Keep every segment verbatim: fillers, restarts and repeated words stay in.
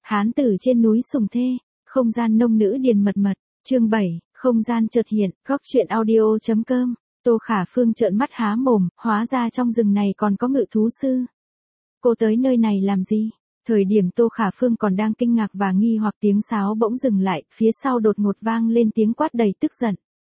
Hán tử trên núi Sùng Thê, không gian nông nữ điền mật mật, chương bảy, không gian chợt hiện, góc truyện audio chấm com. Tô Khả Phương trợn mắt há mồm, hóa ra trong rừng này còn có ngự thú sư. Cô tới nơi này làm gì? Thời điểm Tô Khả Phương còn đang kinh ngạc và nghi hoặc tiếng sáo bỗng dừng lại, phía sau đột ngột vang lên tiếng quát đầy tức giận.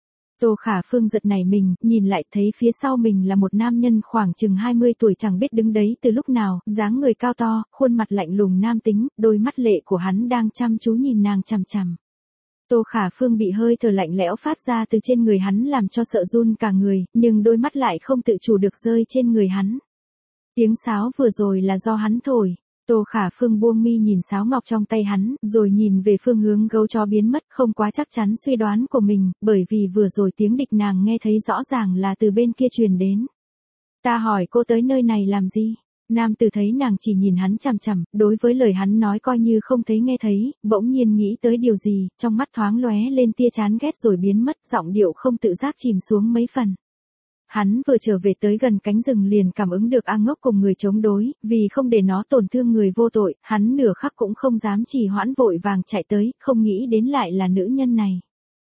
Tô Khả Phương giật nảy mình, nhìn lại thấy phía sau mình là một nam nhân khoảng chừng hai mươi tuổi chẳng biết đứng đấy từ lúc nào, dáng người cao to, khuôn mặt lạnh lùng nam tính, đôi mắt lệ của hắn đang chăm chú nhìn nàng chằm chằm. Tô Khả Phương bị hơi thở lạnh lẽo phát ra từ trên người hắn làm cho sợ run cả người, nhưng đôi mắt lại không tự chủ được rơi trên người hắn. Tiếng sáo vừa rồi là do hắn thổi. Tô Khả Phương buông mi nhìn sáo ngọc trong tay hắn, rồi nhìn về phương hướng gấu chó biến mất, không quá chắc chắn suy đoán của mình, bởi vì vừa rồi tiếng địch nàng nghe thấy rõ ràng là từ bên kia truyền đến. Ta hỏi cô tới nơi này làm gì? Nam tử thấy nàng chỉ nhìn hắn chằm chằm, đối với lời hắn nói coi như không thấy nghe thấy, bỗng nhiên nghĩ tới điều gì, trong mắt thoáng lóe lên tia chán ghét rồi biến mất, giọng điệu không tự giác chìm xuống mấy phần. Hắn vừa trở về tới gần cánh rừng liền cảm ứng được A Ngốc cùng người chống đối, vì không để nó tổn thương người vô tội, hắn nửa khắc cũng không dám trì hoãn vội vàng chạy tới, không nghĩ đến lại là nữ nhân này.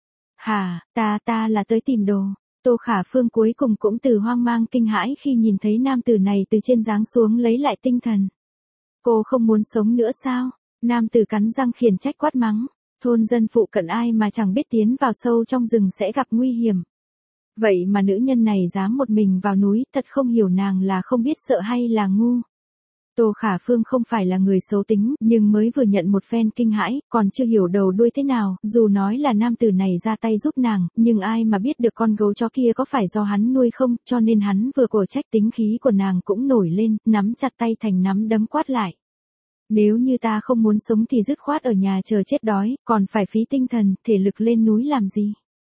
Hà, ta ta là tới tìm đồ. Tô Khả Phương cuối cùng cũng từ hoang mang kinh hãi khi nhìn thấy nam tử này từ trên giáng xuống lấy lại tinh thần. Cô không muốn sống nữa sao? Nam tử cắn răng khiển trách quát mắng. Thôn dân phụ cận ai mà chẳng biết tiến vào sâu trong rừng sẽ gặp nguy hiểm. Vậy mà nữ nhân này dám một mình vào núi, thật không hiểu nàng là không biết sợ hay là ngu. Tô Khả Phương không phải là người xấu tính, nhưng mới vừa nhận một phen kinh hãi, còn chưa hiểu đầu đuôi thế nào, dù nói là nam tử này ra tay giúp nàng, nhưng ai mà biết được con gấu chó kia có phải do hắn nuôi không, cho nên hắn vừa cổ trách tính khí của nàng cũng nổi lên, nắm chặt tay thành nắm đấm quát lại. Nếu như ta không muốn sống thì dứt khoát ở nhà chờ chết đói, còn phải phí tinh thần, thể lực lên núi làm gì?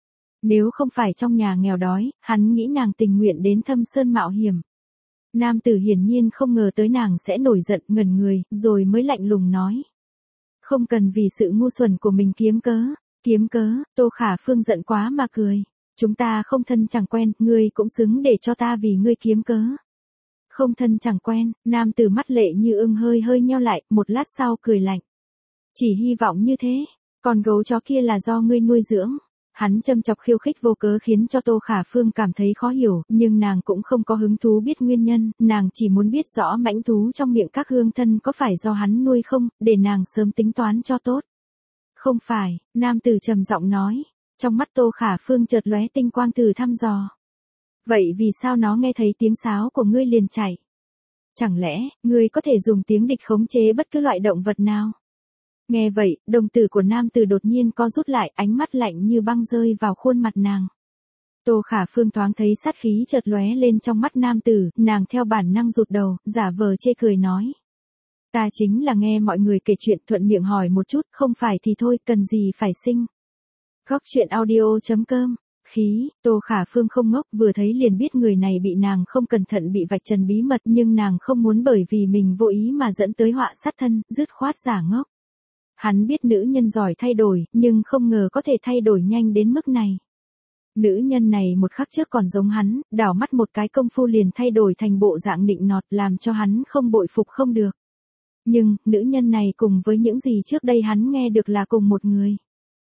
Nếu không phải trong nhà nghèo đói, hắn nghĩ nàng tình nguyện đến thâm sơn mạo hiểm. Nam tử hiển nhiên không ngờ tới nàng sẽ nổi giận ngẩn người, rồi mới lạnh lùng nói. Không cần vì sự ngu xuẩn của mình kiếm cớ, kiếm cớ, Tô Khả Phương giận quá mà cười. Chúng ta không thân chẳng quen, ngươi cũng xứng để cho ta vì ngươi kiếm cớ. Không thân chẳng quen, nam tử mắt lệ như ưng hơi hơi nheo lại, một lát sau cười lạnh. Chỉ hy vọng như thế, còn gấu chó kia là do ngươi nuôi dưỡng. Hắn châm chọc khiêu khích vô cớ khiến cho Tô Khả Phương cảm thấy khó hiểu, nhưng nàng cũng không có hứng thú biết nguyên nhân, nàng chỉ muốn biết rõ mãnh thú trong miệng các hương thân có phải do hắn nuôi không, để nàng sớm tính toán cho tốt. Không phải, nam tử trầm giọng nói, trong mắt Tô Khả Phương chợt lóe tinh quang thử thăm dò. Vậy vì sao nó nghe thấy tiếng sáo của ngươi liền chạy? Chẳng lẽ, ngươi có thể dùng tiếng địch khống chế bất cứ loại động vật nào? Nghe vậy, đồng tử của nam tử đột nhiên co rút lại, ánh mắt lạnh như băng rơi vào khuôn mặt nàng. Tô Khả Phương thoáng thấy sát khí chợt lóe lên trong mắt nam tử, nàng theo bản năng rụt đầu, giả vờ chê cười nói. Ta chính là nghe mọi người kể chuyện thuận miệng hỏi một chút, không phải thì thôi, cần gì phải sinh. Góc truyện audio chấm com. Khí, Tô Khả Phương không ngốc, vừa thấy liền biết người này bị nàng không cẩn thận bị vạch trần bí mật, nhưng nàng không muốn bởi vì mình vô ý mà dẫn tới họa sát thân, dứt khoát giả ngốc. Hắn biết nữ nhân giỏi thay đổi, nhưng không ngờ có thể thay đổi nhanh đến mức này. Nữ nhân này một khắc trước còn giống hắn, đảo mắt một cái công phu liền thay đổi thành bộ dạng nịnh nọt làm cho hắn không bội phục không được. Nhưng, nữ nhân này cùng với những gì trước đây hắn nghe được là cùng một người.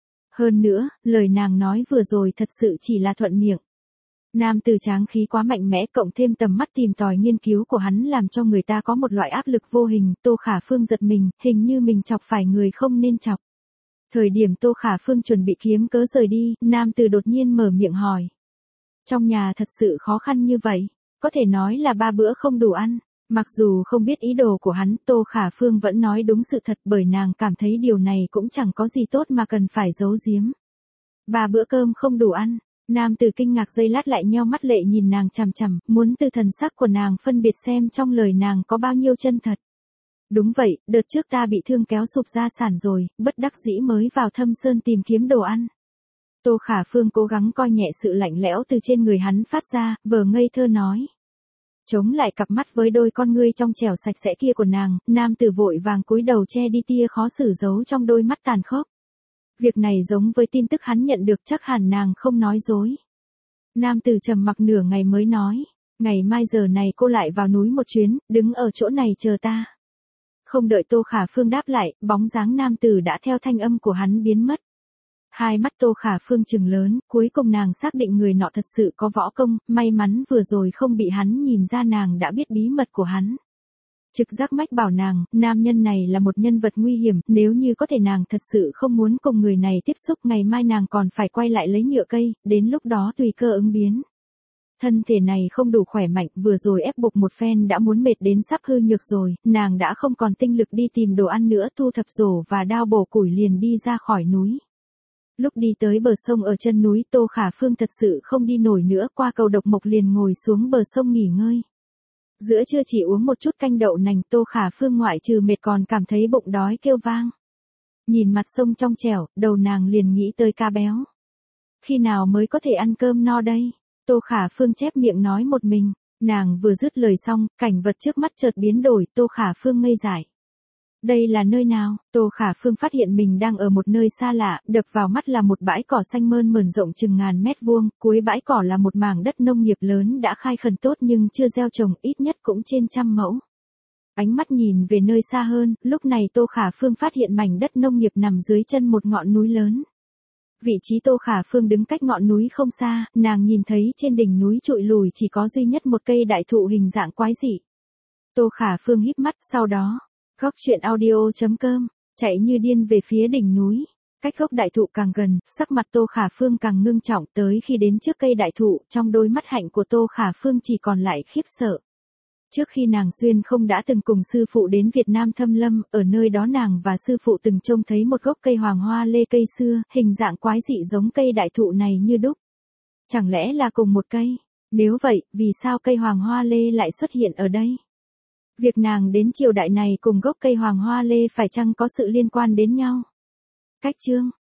Hơn nữa, lời nàng nói vừa rồi thật sự chỉ là thuận miệng. Nam tử tráng khí quá mạnh mẽ cộng thêm tầm mắt tìm tòi nghiên cứu của hắn làm cho người ta có một loại áp lực vô hình, Tô Khả Phương giật mình, hình như mình chọc phải người không nên chọc. Thời điểm Tô Khả Phương chuẩn bị kiếm cớ rời đi, nam tử đột nhiên mở miệng hỏi. Trong nhà thật sự khó khăn như vậy, có thể nói là ba bữa không đủ ăn. Mặc dù không biết ý đồ của hắn, Tô Khả Phương vẫn nói đúng sự thật bởi nàng cảm thấy điều này cũng chẳng có gì tốt mà cần phải giấu giếm. Ba bữa cơm không đủ ăn. Nam tử kinh ngạc giây lát lại nheo mắt lệ nhìn nàng chằm chằm, muốn từ thần sắc của nàng phân biệt xem trong lời nàng có bao nhiêu chân thật. Đúng vậy, đợt trước ta bị thương kéo sụp gia sản rồi, bất đắc dĩ mới vào thâm sơn tìm kiếm đồ ăn. Tô Khả Phương cố gắng coi nhẹ sự lạnh lẽo từ trên người hắn phát ra, vờ ngây thơ nói. Chống lại cặp mắt với đôi con ngươi trong trẻo sạch sẽ kia của nàng, nam tử vội vàng cúi đầu che đi tia khó xử giấu trong đôi mắt tàn khốc. Việc này giống với tin tức hắn nhận được, chắc hẳn nàng không nói dối. Nam tử trầm mặc nửa ngày mới nói, ngày mai giờ này cô lại vào núi một chuyến, đứng ở chỗ này chờ ta. Không đợi Tô Khả Phương đáp lại, bóng dáng nam tử đã theo thanh âm của hắn biến mất. Hai mắt Tô Khả Phương trừng lớn, cuối cùng nàng xác định người nọ thật sự có võ công, may mắn vừa rồi không bị hắn nhìn ra nàng đã biết bí mật của hắn. Trực giác mách bảo nàng, nam nhân này là một nhân vật nguy hiểm, nếu như có thể nàng thật sự không muốn cùng người này tiếp xúc, ngày mai nàng còn phải quay lại lấy nhựa cây, đến lúc đó tùy cơ ứng biến. Thân thể này không đủ khỏe mạnh, vừa rồi ép buộc một phen đã muốn mệt đến sắp hư nhược rồi, nàng đã không còn tinh lực đi tìm đồ ăn nữa, thu thập rổ và đao bổ củi liền đi ra khỏi núi. Lúc đi tới bờ sông ở chân núi, Tô Khả Phương thật sự không đi nổi nữa, qua cầu độc mộc liền ngồi xuống bờ sông nghỉ ngơi. Giữa trưa chỉ uống một chút canh đậu nành, Tô Khả Phương ngoại trừ mệt còn cảm thấy bụng đói kêu vang. Nhìn mặt sông trong trẻo, đầu nàng liền nghĩ tới cá béo. Khi nào mới có thể ăn cơm no đây? Tô Khả Phương chép miệng nói một mình, nàng vừa dứt lời xong, cảnh vật trước mắt chợt biến đổi, Tô Khả Phương ngây dại. Đây là nơi nào? Tô Khả Phương phát hiện mình đang ở một nơi xa lạ, đập vào mắt là một bãi cỏ xanh mơn mởn rộng chừng ngàn mét vuông, cuối bãi cỏ là một mảng đất nông nghiệp lớn đã khai khẩn tốt nhưng chưa gieo trồng, ít nhất cũng trên trăm mẫu. Ánh mắt nhìn về nơi xa hơn, lúc này Tô Khả Phương phát hiện mảnh đất nông nghiệp nằm dưới chân một ngọn núi lớn. Vị trí Tô Khả Phương đứng cách ngọn núi không xa, nàng nhìn thấy trên đỉnh núi trụi lùi chỉ có duy nhất một cây đại thụ hình dạng quái dị. Tô Khả Phương híp mắt, sau đó, góc truyện audio chấm com, chạy như điên về phía đỉnh núi. Cách gốc đại thụ càng gần, sắc mặt Tô Khả Phương càng ngưng trọng, tới khi đến trước cây đại thụ, trong đôi mắt hạnh của Tô Khả Phương chỉ còn lại khiếp sợ. Trước khi nàng xuyên không đã từng cùng sư phụ đến Việt Nam thâm lâm, ở nơi đó nàng và sư phụ từng trông thấy một gốc cây hoàng hoa lê cây xưa, hình dạng quái dị giống cây đại thụ này như đúc. Chẳng lẽ là cùng một cây? Nếu vậy, vì sao cây hoàng hoa lê lại xuất hiện ở đây? Việc nàng đến triều đại này cùng gốc cây hoàng hoa lê phải chăng có sự liên quan đến nhau? Cách chương